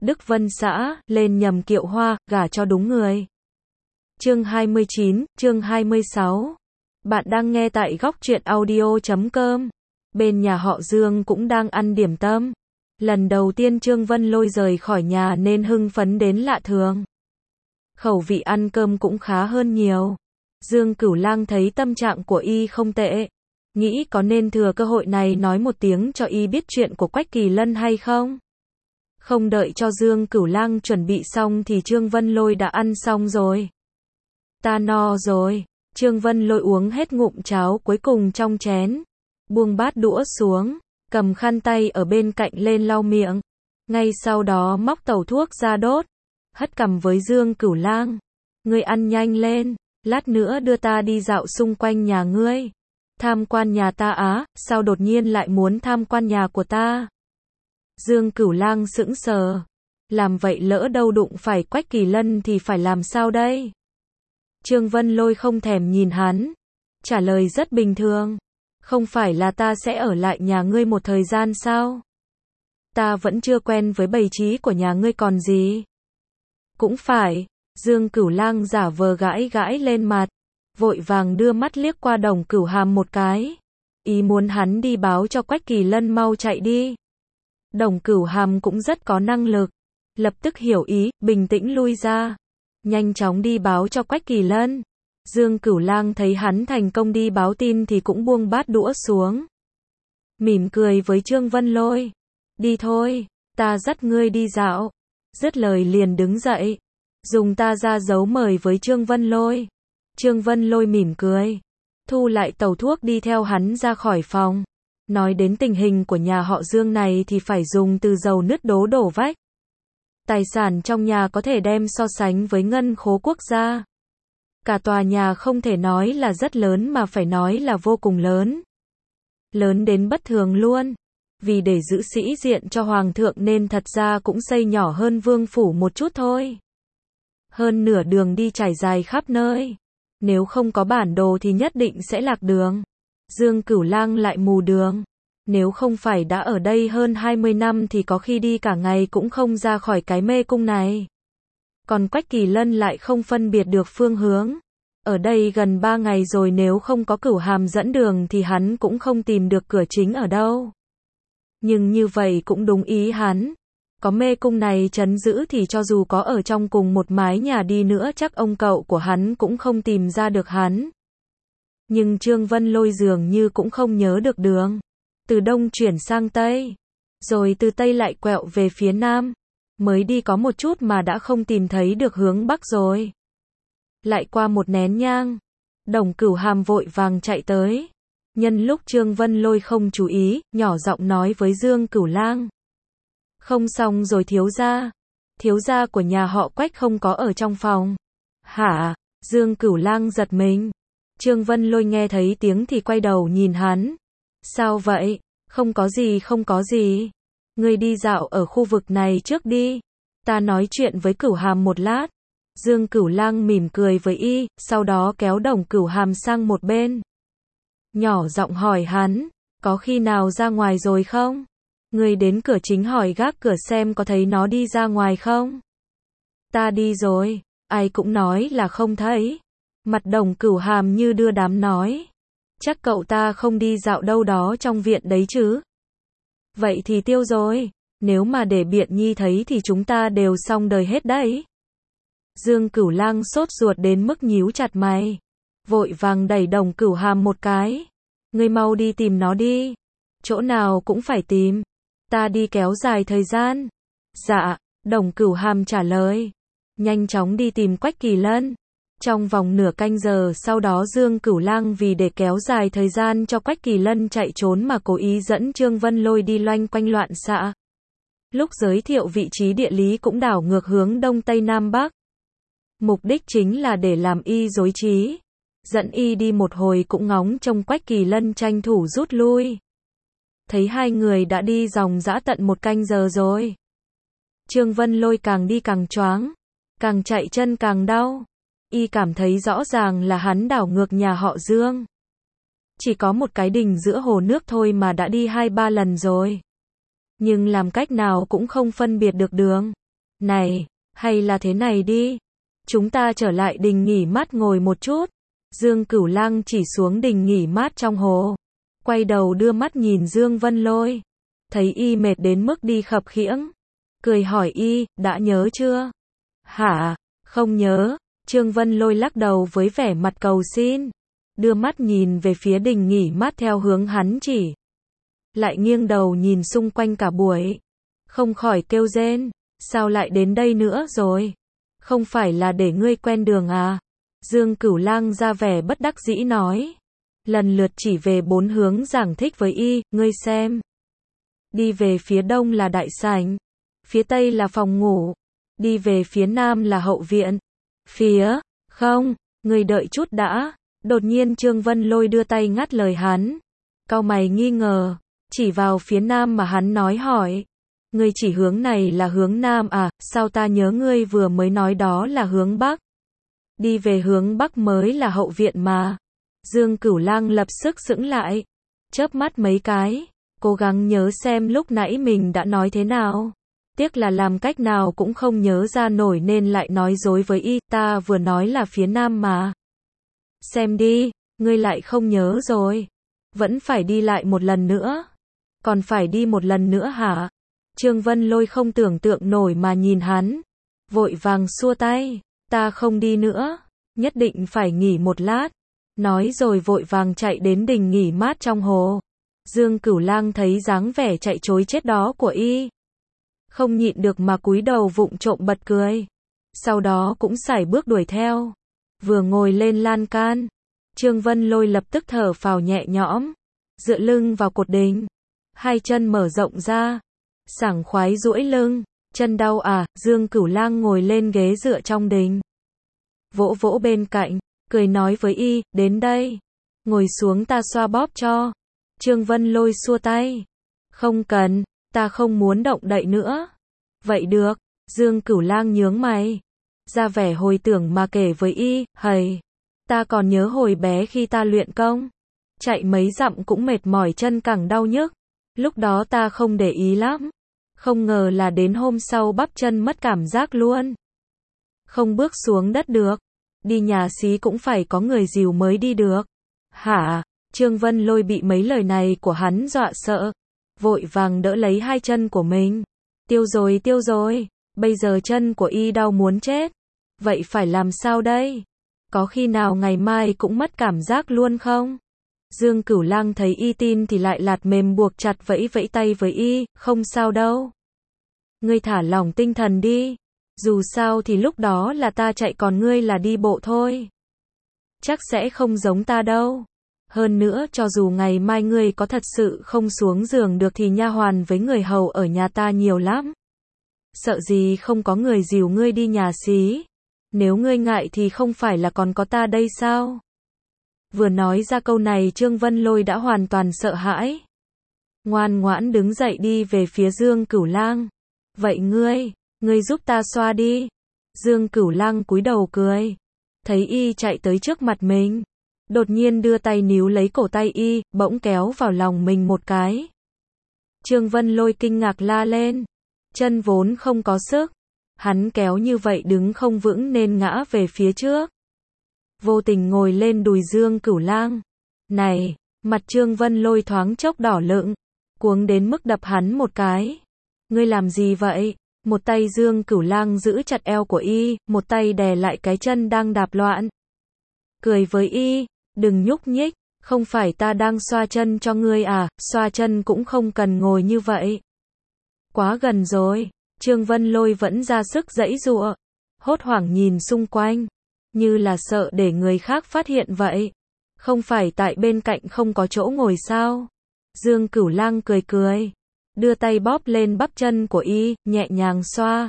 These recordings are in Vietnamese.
Đức Vân xã, lên nhầm kiệu hoa, gả cho đúng người. Chương 29, chương 26. Bạn đang nghe tại góc truyện audio.com. Bên nhà họ Dương cũng đang ăn điểm tâm. Lần đầu tiên Trương Vân Lôi rời khỏi nhà nên hưng phấn đến lạ thường. Khẩu vị ăn cơm cũng khá hơn nhiều. Dương Cửu Lang thấy tâm trạng của y không tệ. Nghĩ có nên thừa cơ hội này nói một tiếng cho y biết chuyện của Quách Kỳ Lân hay không? Không đợi cho Dương Cửu Lang chuẩn bị xong thì Trương Vân Lôi đã ăn xong rồi. Ta no rồi. Trương Vân Lôi uống hết ngụm cháo cuối cùng trong chén. Buông bát đũa xuống. Cầm khăn tay ở bên cạnh lên lau miệng. Ngay sau đó móc tẩu thuốc ra đốt. Hất cằm với Dương Cửu Lang. Ngươi ăn nhanh lên. Lát nữa đưa ta đi dạo xung quanh nhà ngươi. Tham quan nhà ta á, sao đột nhiên lại muốn tham quan nhà của ta? Dương Cửu Lang sững sờ. Làm vậy lỡ đâu đụng phải Quách Kỳ Lân thì phải làm sao đây? Trương Vân Lôi không thèm nhìn hắn. Trả lời rất bình thường. Không phải là ta sẽ ở lại nhà ngươi một thời gian sao? Ta vẫn chưa quen với bày trí của nhà ngươi còn gì. Cũng phải. Dương Cửu Lang giả vờ gãi gãi lên mặt. Vội vàng đưa mắt liếc qua Đồng Cửu Hàm một cái. Ý muốn hắn đi báo cho Quách Kỳ Lân mau chạy đi. Đồng Cửu Hàm cũng rất có năng lực. Lập tức hiểu ý, bình tĩnh lui ra. Nhanh chóng đi báo cho Quách Kỳ Lân. Dương Cửu Lang thấy hắn thành công đi báo tin thì cũng buông bát đũa xuống. Mỉm cười với Trương Vân Lôi. Đi thôi, ta dắt ngươi đi dạo. Dứt lời liền đứng dậy. Dùng ta ra dấu mời với Trương Vân Lôi. Trương Vân Lôi mỉm cười. Thu lại tẩu thuốc đi theo hắn ra khỏi phòng. Nói đến tình hình của nhà họ Dương này thì phải dùng từ dầu nứt đổ vách. Tài sản trong nhà có thể đem so sánh với ngân khố quốc gia. Cả tòa nhà không thể nói là rất lớn mà phải nói là vô cùng lớn. Lớn đến bất thường luôn. Vì để giữ sĩ diện cho hoàng thượng nên thật ra cũng xây nhỏ hơn vương phủ một chút thôi. Hơn nửa đường đi trải dài khắp nơi. Nếu không có bản đồ thì nhất định sẽ lạc đường. Dương Cửu Lang lại mù đường. Nếu không phải đã ở đây hơn 20 năm thì có khi đi cả ngày cũng không ra khỏi cái mê cung này. Còn Quách Kỳ Lân lại không phân biệt được phương hướng. Ở đây gần 3 ngày rồi, nếu không có Cửu Hàm dẫn đường thì hắn cũng không tìm được cửa chính ở đâu. Nhưng như vậy cũng đúng ý hắn. Có mê cung này trấn giữ thì cho dù có ở trong cùng một mái nhà đi nữa chắc ông cậu của hắn cũng không tìm ra được hắn. Nhưng Trương Vân Lôi dường như cũng không nhớ được đường. Từ đông chuyển sang tây. Rồi từ tây lại quẹo về phía nam. Mới đi có một chút mà đã không tìm thấy được hướng bắc rồi. Lại qua một nén nhang. Đồng Cửu Hàm vội vàng chạy tới. Nhân lúc Trương Vân Lôi không chú ý, nhỏ giọng nói với Dương Cửu Lang. Không xong rồi thiếu gia. Thiếu gia của nhà họ Quách không có ở trong phòng. Hả? Dương Cửu Lang giật mình. Trương Vân Lôi nghe thấy tiếng thì quay đầu nhìn hắn. Sao vậy? Không có gì, không có gì. Ngươi đi dạo ở khu vực này trước đi. Ta nói chuyện với Cửu Hàm một lát. Dương Cửu Lang mỉm cười với y, sau đó kéo Đồng Cửu Hàm sang một bên. Nhỏ giọng hỏi hắn, có khi nào ra ngoài rồi không? Ngươi đến cửa chính hỏi gác cửa xem có thấy nó đi ra ngoài không? Ta đi rồi, ai cũng nói là không thấy. Mặt Đồng Cửu Hàm như đưa đám nói. Chắc cậu ta không đi dạo đâu đó trong viện đấy chứ. Vậy thì tiêu rồi, nếu mà để Biện Nhi thấy thì chúng ta đều xong đời hết đấy. Dương Cửu Lang sốt ruột đến mức nhíu chặt mày. Vội vàng đẩy Đồng Cửu Hàm một cái. Ngươi mau đi tìm nó đi. Chỗ nào cũng phải tìm. Ta đi kéo dài thời gian. Dạ, Đồng Cửu Hàm trả lời. Nhanh chóng đi tìm Quách Kỳ Lân. Trong vòng nửa canh giờ sau đó Dương Cửu Lang vì để kéo dài thời gian cho Quách Kỳ Lân chạy trốn mà cố ý dẫn Trương Vân Lôi đi loanh quanh loạn xạ. Lúc giới thiệu vị trí địa lý cũng đảo ngược hướng đông tây nam bắc. Mục đích chính là để làm y rối trí. Dẫn y đi một hồi cũng ngóng trông Quách Kỳ Lân tranh thủ rút lui. Thấy hai người đã đi dòng dã tận một canh giờ rồi. Trương Vân Lôi càng đi càng choáng. Càng chạy chân càng đau. Y cảm thấy rõ ràng là hắn đảo ngược nhà họ Dương. Chỉ có một cái đình giữa hồ nước thôi mà đã đi 2-3 lần rồi. Nhưng làm cách nào cũng không phân biệt được đường. Này, hay là thế này đi. Chúng ta trở lại đình nghỉ mát ngồi một chút. Dương Cửu Lang chỉ xuống đình nghỉ mát trong hồ. Quay đầu đưa mắt nhìn Dương Vân Lôi. Thấy y mệt đến mức đi khập khiễng. Cười hỏi y, đã nhớ chưa? Hả? Không nhớ. Trương Vân Lôi lắc đầu với vẻ mặt cầu xin. Đưa mắt nhìn về phía đình nghỉ mát theo hướng hắn chỉ. Lại nghiêng đầu nhìn xung quanh cả buổi. Không khỏi kêu rên. Sao lại đến đây nữa rồi? Không phải là để ngươi quen đường à? Dương Cửu Lang ra vẻ bất đắc dĩ nói. Lần lượt chỉ về 4 hướng giảng thích với y, ngươi xem. Đi về phía đông là đại sảnh. Phía tây là phòng ngủ. Đi về phía nam là hậu viện. Không, ngươi đợi chút đã. Đột nhiên Trương Vân Lôi đưa tay ngắt lời hắn. Cau mày nghi ngờ. Chỉ vào phía nam mà hắn nói hỏi. Ngươi chỉ hướng này là hướng nam à, sao ta nhớ ngươi vừa mới nói đó là hướng bắc. Đi về hướng bắc mới là hậu viện mà. Dương Cửu Lang lập tức sững lại. Chớp mắt mấy cái. Cố gắng nhớ xem lúc nãy mình đã nói thế nào. Tiếc là làm cách nào cũng không nhớ ra nổi nên lại nói dối với y. Ta vừa nói là phía nam mà. Xem đi, ngươi lại không nhớ rồi. Vẫn phải đi lại một lần nữa. Còn phải đi một lần nữa hả? Trương Vân Lôi không tưởng tượng nổi mà nhìn hắn. Vội vàng xua tay. Ta không đi nữa. Nhất định phải nghỉ một lát. Nói rồi vội vàng chạy đến đình nghỉ mát trong hồ. Dương Cửu Lang thấy dáng vẻ chạy trối chết đó của y. Không nhịn được mà cúi đầu vụng trộm bật cười. Sau đó cũng sải bước đuổi theo. Vừa ngồi lên lan can. Trương Vân Lôi lập tức thở phào nhẹ nhõm. Dựa lưng vào cột đình. Hai chân mở rộng ra. Sảng khoái duỗi lưng. Chân đau à? Dương Cửu Lang ngồi lên ghế dựa trong đình. Vỗ vỗ bên cạnh. Cười nói với y, đến đây. Ngồi xuống ta xoa bóp cho. Trương Vân Lôi xua tay. Không cần, ta không muốn động đậy nữa. Vậy được. Dương Cửu Lang nhướng mày. Ra vẻ hồi tưởng mà kể với y, hầy. Ta còn nhớ hồi bé khi ta luyện công. Chạy mấy dặm cũng mệt mỏi chân cẳng đau nhức. Lúc đó ta không để ý lắm. Không ngờ là đến hôm sau bắp chân mất cảm giác luôn. Không bước xuống đất được. Đi nhà xí cũng phải có người dìu mới đi được. Hả? Trương Vân Lôi bị mấy lời này của hắn dọa sợ. Vội vàng đỡ lấy hai chân của mình. Tiêu rồi. Bây giờ chân của y đau muốn chết. Vậy phải làm sao đây? Có khi nào ngày mai cũng mất cảm giác luôn không? Dương Cửu Lang thấy y tin thì lại lạt mềm buộc chặt vẫy vẫy tay với y. Không sao đâu. Ngươi thả lỏng tinh thần đi. Dù sao thì lúc đó là ta chạy còn ngươi là đi bộ thôi. Chắc sẽ không giống ta đâu. Hơn nữa cho dù ngày mai ngươi có thật sự không xuống giường được thì nha hoàn với người hầu ở nhà ta nhiều lắm. Sợ gì không có người dìu ngươi đi nhà xí. Nếu ngươi ngại thì không phải là còn có ta đây sao? Vừa nói ra câu này Trương Vân Lôi đã hoàn toàn sợ hãi. Ngoan ngoãn đứng dậy đi về phía Dương Cửu Lang. Vậy ngươi giúp ta xoa đi. Dương Cửu Lang cúi đầu cười. Thấy y chạy tới trước mặt mình. Đột nhiên đưa tay níu lấy cổ tay y, bỗng kéo vào lòng mình một cái. Trương Vân Lôi kinh ngạc la lên. Chân vốn không có sức. Hắn kéo như vậy đứng không vững nên ngã về phía trước. Vô tình ngồi lên đùi Dương Cửu Lang. Này, mặt Trương Vân Lôi thoáng chốc đỏ lựng. Cuống đến mức đập hắn một cái. Ngươi làm gì vậy? Một tay Dương Cửu Lang giữ chặt eo của y, một tay đè lại cái chân đang đạp loạn. Cười với y, đừng nhúc nhích, không phải ta đang xoa chân cho ngươi à, xoa chân cũng không cần ngồi như vậy. Quá gần rồi, Trương Vân Lôi vẫn ra sức giãy giụa, hốt hoảng nhìn xung quanh, như là sợ để người khác phát hiện vậy. Không phải tại bên cạnh không có chỗ ngồi sao? Dương Cửu Lang cười cười. Đưa tay bóp lên bắp chân của y, nhẹ nhàng xoa.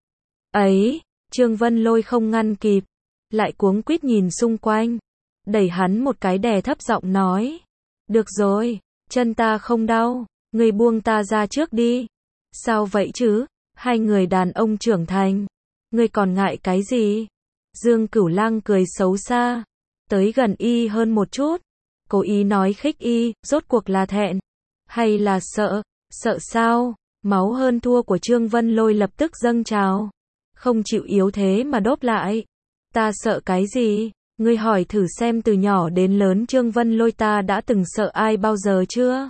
Ấy, Trương Vân Lôi không ngăn kịp, lại cuống quýt nhìn xung quanh, đẩy hắn một cái đè thấp giọng nói. Được rồi, chân ta không đau, ngươi buông ta ra trước đi. Sao vậy chứ, hai người đàn ông trưởng thành, ngươi còn ngại cái gì? Dương Cửu Lang cười xấu xa, tới gần y hơn một chút, cố ý nói khích y, rốt cuộc là thẹn, hay là sợ? Sợ sao? Máu hơn thua của Trương Vân Lôi lập tức dâng trào. Không chịu yếu thế mà đốp lại. Ta sợ cái gì? Ngươi hỏi thử xem từ nhỏ đến lớn Trương Vân Lôi ta đã từng sợ ai bao giờ chưa?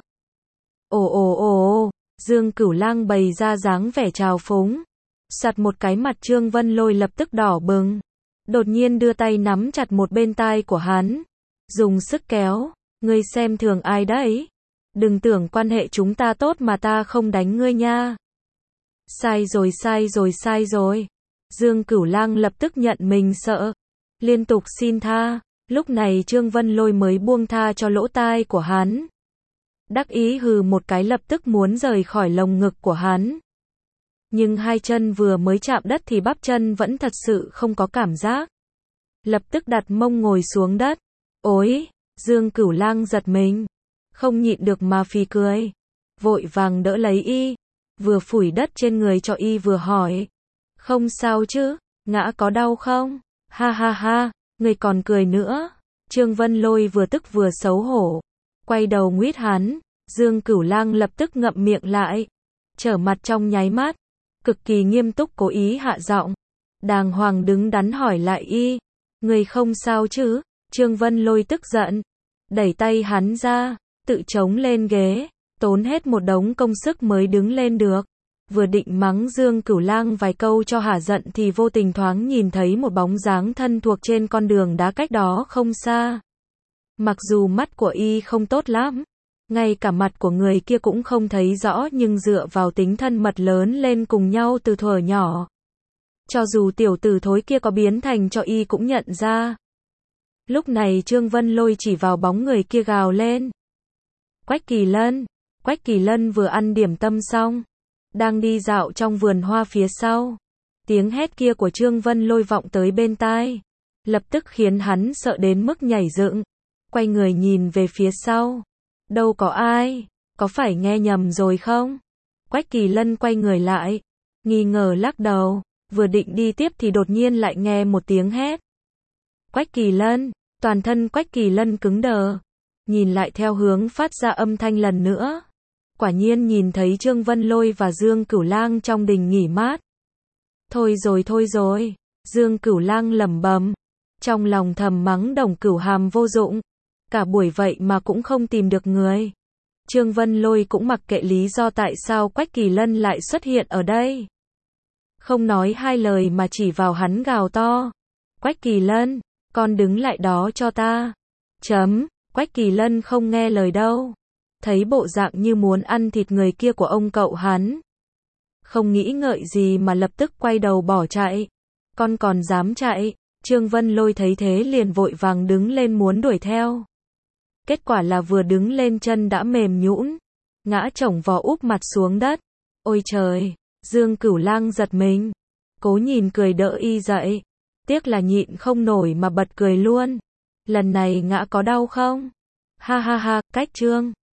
Ồ ồ ồ, Dương Cửu Lang bày ra dáng vẻ trào phúng. Sặt một cái mặt Trương Vân Lôi lập tức đỏ bừng. Đột nhiên đưa tay nắm chặt một bên tai của hắn. Dùng sức kéo. Ngươi xem thường ai đấy? Đừng tưởng quan hệ chúng ta tốt mà ta không đánh ngươi nha. Sai rồi sai rồi sai rồi. Dương Cửu Lang lập tức nhận mình sợ. Liên tục xin tha. Lúc này Trương Vân Lôi mới buông tha cho lỗ tai của hắn. Đắc ý hừ một cái lập tức muốn rời khỏi lồng ngực của hắn. Nhưng hai chân vừa mới chạm đất thì bắp chân vẫn thật sự không có cảm giác. Lập tức đặt mông ngồi xuống đất. Ôi, Dương Cửu Lang giật mình. Không nhịn được mà phì cười. Vội vàng đỡ lấy y. Vừa phủi đất trên người cho y vừa hỏi. Không sao chứ, ngã có đau không? Ha ha ha, người còn cười nữa. Trương Vân Lôi vừa tức vừa xấu hổ. Quay đầu nguyết hắn. Dương Cửu Lang lập tức ngậm miệng lại. Trở mặt trong nháy mắt. Cực kỳ nghiêm túc cố ý hạ giọng. Đàng hoàng đứng đắn hỏi lại y. Người không sao chứ? Trương Vân Lôi tức giận. Đẩy tay hắn ra. Tự chống lên ghế. Tốn hết một đống công sức mới đứng lên được. Vừa định mắng Dương Cửu Lang vài câu cho hả giận thì vô tình thoáng nhìn thấy một bóng dáng thân thuộc trên con đường đá cách đó không xa. Mặc dù mắt của y không tốt lắm, ngay cả mặt của người kia cũng không thấy rõ nhưng dựa vào tính thân mật lớn lên cùng nhau từ thuở nhỏ. Cho dù tiểu tử thối kia có biến thành cho y cũng nhận ra. Lúc này Trương Vân Lôi chỉ vào bóng người kia gào lên. Quách Kỳ Lân. Quách Kỳ Lân vừa ăn điểm tâm xong. Đang đi dạo trong vườn hoa phía sau. Tiếng hét kia của Trương Vân Lôi vọng tới bên tai. Lập tức khiến hắn sợ đến mức nhảy dựng. Quay người nhìn về phía sau. Đâu có ai. Có phải nghe nhầm rồi không? Quách Kỳ Lân quay người lại. Nghi ngờ lắc đầu. Vừa định đi tiếp thì đột nhiên lại nghe một tiếng hét. Quách Kỳ Lân. Toàn thân Quách Kỳ Lân cứng đờ. Nhìn lại theo hướng phát ra âm thanh lần nữa. Quả nhiên nhìn thấy Trương Vân Lôi và Dương Cửu Lang trong đình nghỉ mát. Thôi rồi. Dương Cửu Lang lẩm bẩm. Trong lòng thầm mắng Đồng Cửu Hàm vô dụng. Cả buổi vậy mà cũng không tìm được người. Trương Vân Lôi cũng mặc kệ lý do tại sao Quách Kỳ Lân lại xuất hiện ở đây. Không nói hai lời mà chỉ vào hắn gào to. Quách Kỳ Lân, con đứng lại đó cho ta. Quách Kỳ Lân không nghe lời đâu. Thấy bộ dạng như muốn ăn thịt người kia của ông cậu hắn. Không nghĩ ngợi gì mà lập tức quay đầu bỏ chạy. Con còn dám chạy? Trương Vân Lôi thấy thế liền vội vàng đứng lên muốn đuổi theo. Kết quả là vừa đứng lên chân đã mềm nhũn, ngã chổng vó úp mặt xuống đất. Ôi trời, Dương Cửu Lang giật mình. Cố nhìn cười đỡ y dậy. Tiếc là nhịn không nổi mà bật cười luôn. Lần này ngã có đau không? Ha ha ha, cách Trương